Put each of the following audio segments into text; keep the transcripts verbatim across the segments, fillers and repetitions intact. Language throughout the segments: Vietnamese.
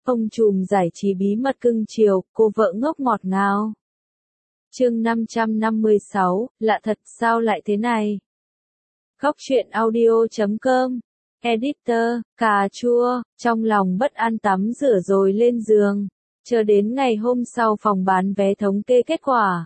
Ông trùm giải trí bí mật cưng chiều, cô vợ ngốc ngọt ngào. Chương năm trăm năm mươi sáu, lạ thật sao lại thế này? Góc truyện audio chấm com. Editor, cà chua, trong lòng bất an tắm rửa rồi lên giường. Chờ đến ngày hôm sau phòng bán vé thống kê kết quả.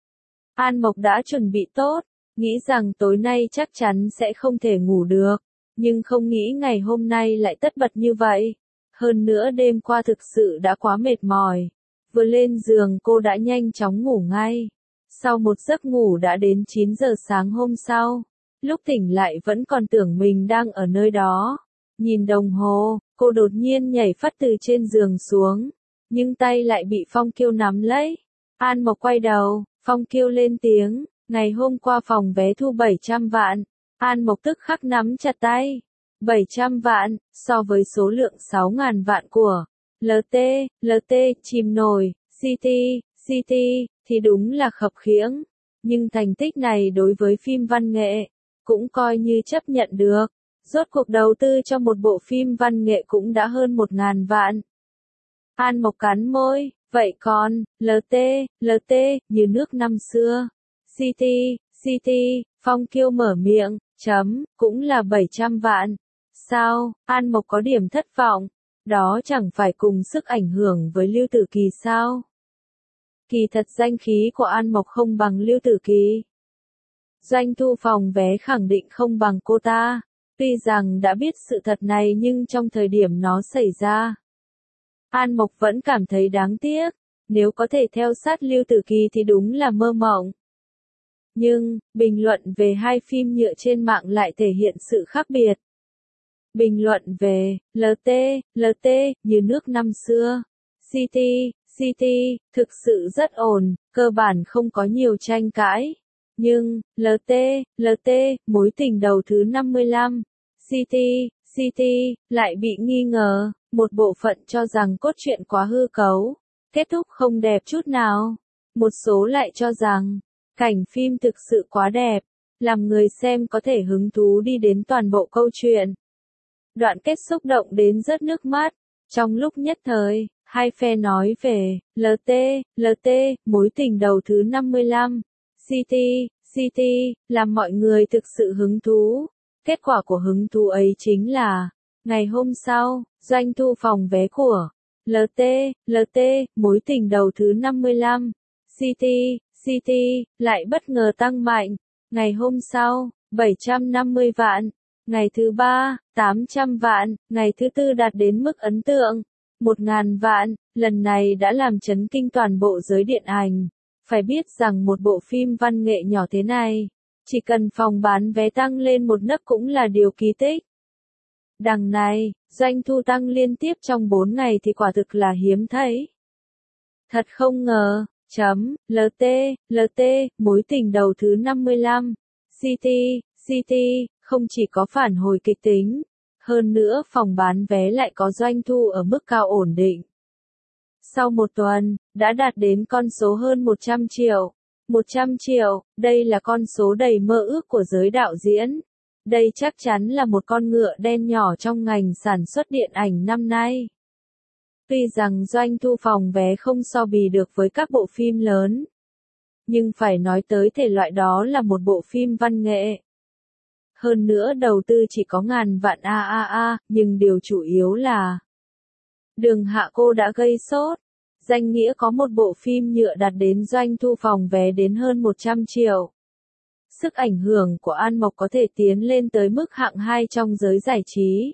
An Mộc đã chuẩn bị tốt, nghĩ rằng tối nay chắc chắn sẽ không thể ngủ được. Nhưng không nghĩ ngày hôm nay lại tất bật như vậy. Hơn nữa đêm qua thực sự đã quá mệt mỏi. Vừa lên giường cô đã nhanh chóng ngủ ngay. Sau một giấc ngủ đã đến chín giờ sáng hôm sau. Lúc tỉnh lại vẫn còn tưởng mình đang ở nơi đó. Nhìn đồng hồ, cô đột nhiên nhảy phắt từ trên giường xuống. Nhưng tay lại bị Phong Kiêu nắm lấy. An Mộc quay đầu, Phong Kiêu lên tiếng. Ngày hôm qua phòng vé thu bảy trăm vạn. An Mộc tức khắc nắm chặt tay. bảy trăm vạn, so với số lượng sáu nghìn vạn của lờ tê, lờ tê, chìm nổi, xê tê, xê tê, thì đúng là khập khiễng. Nhưng thành tích này đối với phim văn nghệ, cũng coi như chấp nhận được. Rốt cuộc đầu tư cho một bộ phim văn nghệ cũng đã hơn một nghìn vạn. An Mộc cắn môi, vậy còn, lờ tê, lờ tê, như nước năm xưa. xê tê, xê tê, Phong Kiêu mở miệng, chấm, cũng là bảy trăm vạn. Sao, An Mộc có điểm thất vọng, đó chẳng phải cùng sức ảnh hưởng với Lưu Tử Kỳ sao? Kỳ thật danh khí của An Mộc không bằng Lưu Tử Kỳ. Doanh thu phòng vé khẳng định không bằng cô ta, tuy rằng đã biết sự thật này nhưng trong thời điểm nó xảy ra. An Mộc vẫn cảm thấy đáng tiếc, nếu có thể theo sát Lưu Tử Kỳ thì đúng là mơ mộng. Nhưng, bình luận về hai phim nhựa trên mạng lại thể hiện sự khác biệt. Bình luận về lờ tê, lờ tê, như nước năm xưa. xê tê, xê tê, thực sự rất ổn, cơ bản không có nhiều tranh cãi. Nhưng, lờ tê, lờ tê, mối tình đầu thứ năm mươi lăm. xê tê, xê tê, lại bị nghi ngờ, một bộ phận cho rằng cốt truyện quá hư cấu, kết thúc không đẹp chút nào. Một số lại cho rằng, cảnh phim thực sự quá đẹp, làm người xem có thể hứng thú đi đến toàn bộ câu chuyện. Đoạn kết xúc động đến rớt nước mắt. Trong lúc nhất thời, hai phe nói về lờ tê, lờ tê, mối tình đầu thứ năm mươi lăm. xê tê, xê tê, làm mọi người thực sự hứng thú. Kết quả của hứng thú ấy chính là, ngày hôm sau, doanh thu phòng vé của lờ tê, lờ tê, mối tình đầu thứ năm mươi lăm. xê tê, xê tê, lại bất ngờ tăng mạnh. Ngày hôm sau, bảy trăm năm mươi vạn. Ngày thứ ba, tám trăm vạn, ngày thứ tư đạt đến mức ấn tượng, một nghìn vạn, lần này đã làm chấn kinh toàn bộ giới điện ảnh. Phải biết rằng một bộ phim văn nghệ nhỏ thế này, chỉ cần phòng bán vé tăng lên một nấc cũng là điều kỳ tích. Đằng này, doanh thu tăng liên tiếp trong bốn ngày thì quả thực là hiếm thấy. Thật không ngờ, chấm, lờ tê, lờ tê, mối tình đầu thứ năm mươi lăm, xê tê, xê tê, không chỉ có phản hồi kịch tính, hơn nữa phòng bán vé lại có doanh thu ở mức cao ổn định. Sau một tuần, đã đạt đến con số hơn một trăm triệu. một trăm triệu, đây là con số đầy mơ ước của giới đạo diễn. Đây chắc chắn là một con ngựa đen nhỏ trong ngành sản xuất điện ảnh năm nay. Tuy rằng doanh thu phòng vé không so bì được với các bộ phim lớn, nhưng phải nói tới thể loại đó là một bộ phim văn nghệ. Hơn nữa đầu tư chỉ có ngàn vạn a a a, nhưng điều chủ yếu là Đường Hạ Cô đã gây sốt. Danh nghĩa có một bộ phim nhựa đạt đến doanh thu phòng vé đến hơn một trăm triệu. Sức ảnh hưởng của An Mộc có thể tiến lên tới mức hạng hai trong giới giải trí.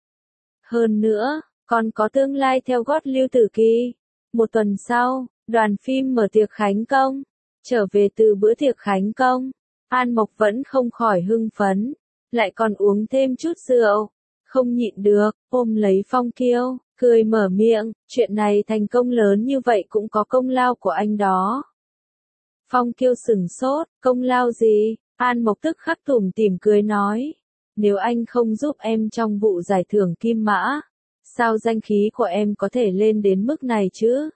Hơn nữa, còn có tương lai theo gót Lưu Tử Kỳ. Một tuần sau, đoàn phim mở tiệc khánh công. Trở về từ bữa tiệc khánh công, An Mộc vẫn không khỏi hưng phấn, lại còn uống thêm chút rượu. Không nhịn được, ôm lấy Phong Kiêu, cười mở miệng, chuyện này thành công lớn như vậy cũng có công lao của anh đó. Phong Kiêu sừng sốt, công lao gì? An Mộc tức khắc tủm tỉm cười nói, nếu anh không giúp em trong vụ giải thưởng Kim Mã, sao danh khí của em có thể lên đến mức này chứ?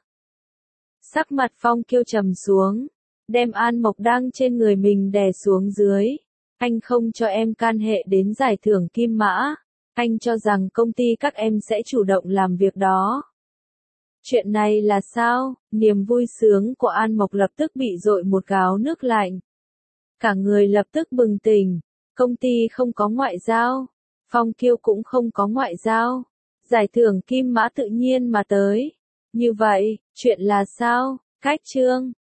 Sắc mặt Phong Kiêu trầm xuống, đem An Mộc đang trên người mình đè xuống dưới. Anh không cho em can hệ đến giải thưởng Kim Mã. Anh cho rằng công ty các em sẽ chủ động làm việc đó. Chuyện này là sao? Niềm vui sướng của An Mộc lập tức bị dội một gáo nước lạnh. Cả người lập tức bừng tỉnh. Công ty không có ngoại giao. Phong Kiêu cũng không có ngoại giao. Giải thưởng Kim Mã tự nhiên mà tới. Như vậy, chuyện là sao? Cách chương